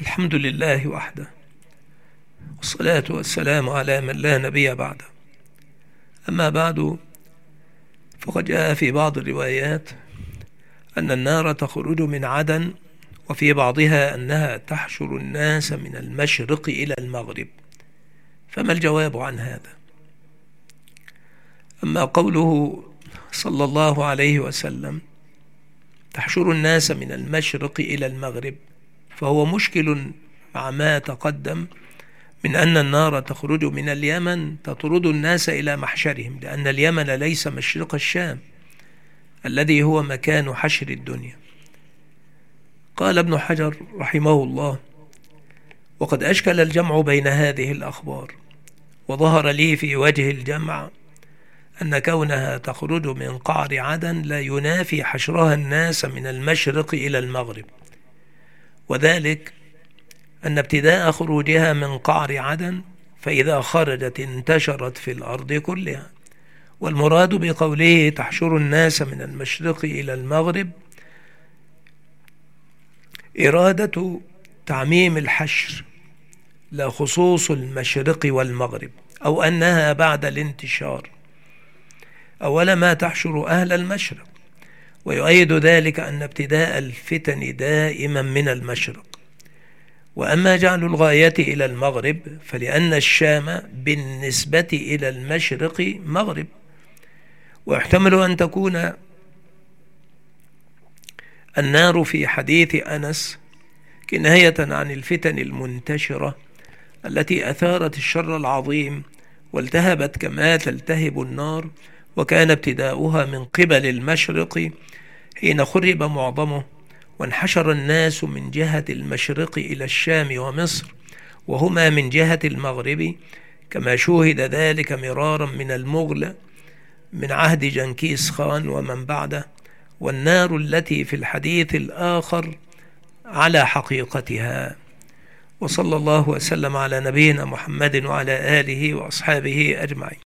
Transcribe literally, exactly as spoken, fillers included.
الحمد لله وحده، والصلاة والسلام على من لا نبي بعده. أما بعد، فقد جاء في بعض الروايات أن النار تخرج من عدن، وفي بعضها أنها تحشر الناس من المشرق إلى المغرب. فما الجواب عن هذا؟ أما قوله صلى الله عليه وسلم تحشر الناس من المشرق إلى المغرب، فهو مشكل مع ما تقدم من أن النار تخرج من اليمن تطرد الناس إلى محشرهم، لأن اليمن ليس مشرق الشام الذي هو مكان حشر الدنيا. قال ابن حجر رحمه الله: وقد أشكل الجمع بين هذه الأخبار، وظهر لي في وجه الجمع أن كونها تخرج من قعر عدن لا ينافي حشرها الناس من المشرق إلى المغرب، وذلك أن ابتداء خروجها من قعر عدن فإذا خرجت انتشرت في الأرض كلها. والمراد بقوله تحشر الناس من المشرق إلى المغرب إرادة تعميم الحشر، لا خصوص المشرق والمغرب، أو أنها بعد الانتشار أول ما تحشر أهل المشرق. ويؤيد ذلك أن ابتداء الفتن دائما من المشرق. وأما جعل الغاية إلى المغرب فلأن الشام بالنسبة إلى المشرق مغرب، ويحتمل أن تكون النار في حديث أنس كناية عن الفتن المنتشرة التي أثارت الشر العظيم والتهبت كما تلتهب النار، وكان ابتداؤها من قبل المشرق حين خرب معظمه، وانحشر الناس من جهة المشرق إلى الشام ومصر، وهما من جهة المغرب، كما شوهد ذلك مرارا من المغل من عهد جنكيز خان ومن بعده. والنار التي في الحديث الآخر على حقيقتها. وصلى الله وسلم على نبينا محمد وعلى آله وأصحابه أجمعين.